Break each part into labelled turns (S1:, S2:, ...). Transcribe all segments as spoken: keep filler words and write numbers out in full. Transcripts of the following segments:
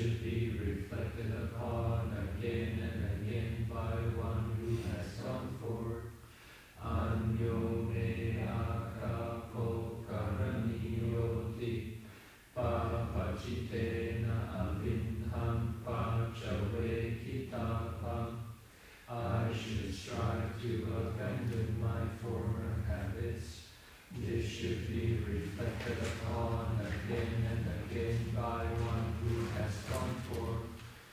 S1: should be reflected upon again and again by one who has gone forth. Anyo me akapo karaniyoti papachitena avinham pachawe kitapam. I should strive to abandon my former habits. This should be reflected upon again and again by one who has gone forth.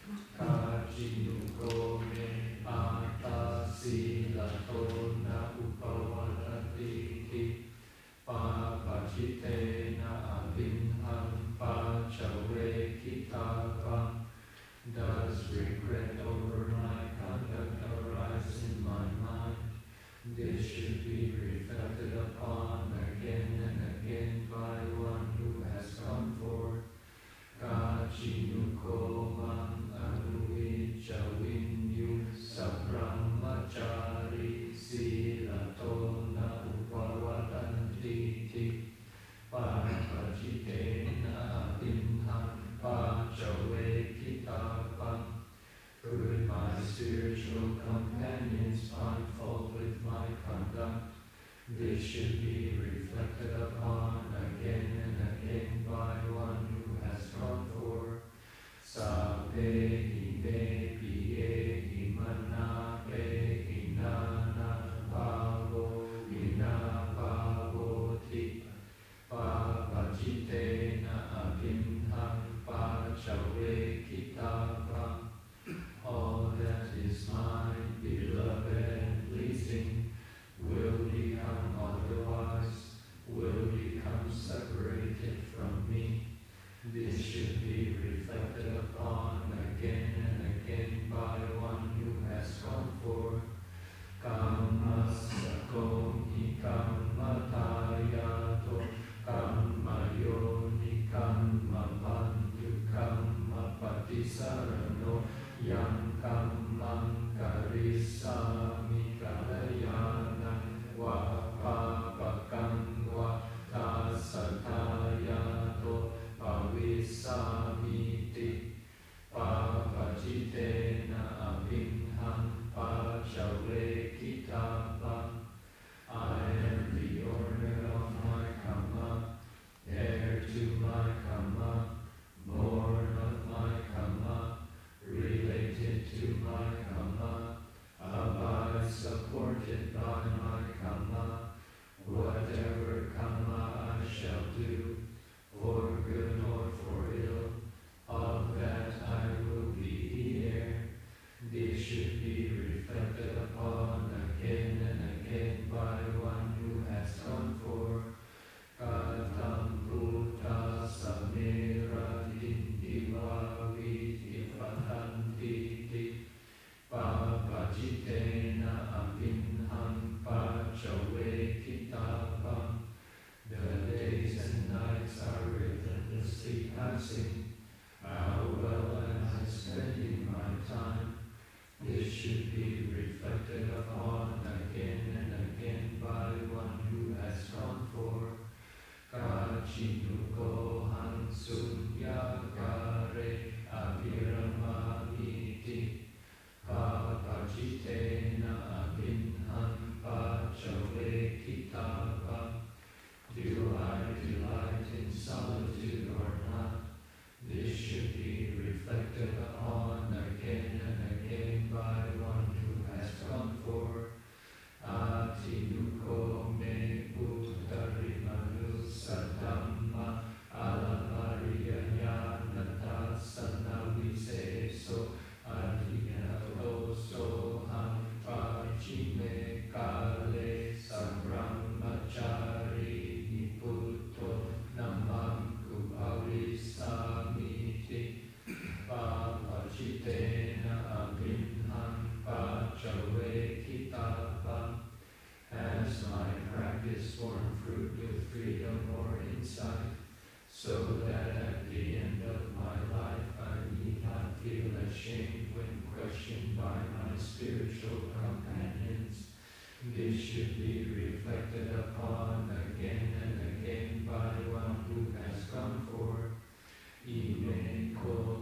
S1: Kajinuko me ata silato na upawatati papachitena avinham pachawe kitapam. Does regret over my conduct arise in my mind? This should be reflected upon again and again by one who has come forth. Kachinuko mang anuicha vinyu sabrahmachari silato na upawatantiti papachitena avinham pachawe kitapam. Could my spiritual companions find fault with my conduct? This should be reflected upon again and again by one who has gone forth. Sape hime piye himana pe hinana pavo hina pavoti papachitena avinham pachawe kitapam. All that is mine, beloved and pleasing, will become otherwise, will become separated from me. This should be reflected upon again and again by one who has gone forth. Kamma sakom hi kamma tayato, kamma yoni kamma bandhu kamma patisarano, yang kammang karisami kalayanam wa papakam wa tasatayato pavisamiti papachitena avinham pachawe kitapam. I am the owner of my kamma, heir to my kamma, born of my kamma, related to my kamma, abide supported by my kamma. Whatever kamma I shall do, for good or for ill, of that I will be the heir. This should be reflected upon again and again by one who has gone forth. Katam Buddha Samira Dindiva Viti Patantiti papachitena avinham pachawe kitapam. The days and nights are relentlessly passing. How well am I spending my time? This should be reflected upon again and again by one who has gone forth. Kachinuko hansunya kare aviramamiti papachitena avinham pachawe kitapam. Do I delight in solitude or not? This should be reflected upon again and again by one who has gone forth. Atinuko me uttarimanu sadhamma alamariya yanata sanaviseso adhinato soham pachime kale sambrahmachari niputo namam kupavisamiti papachitena avinham pachawe kitapam. Has my practice borne fruit with freedom or insight, so that at the end of my life I need not feel ashamed when questioned by my spiritual companions? This should be reflected upon again and again by one who has come forth. Ime ko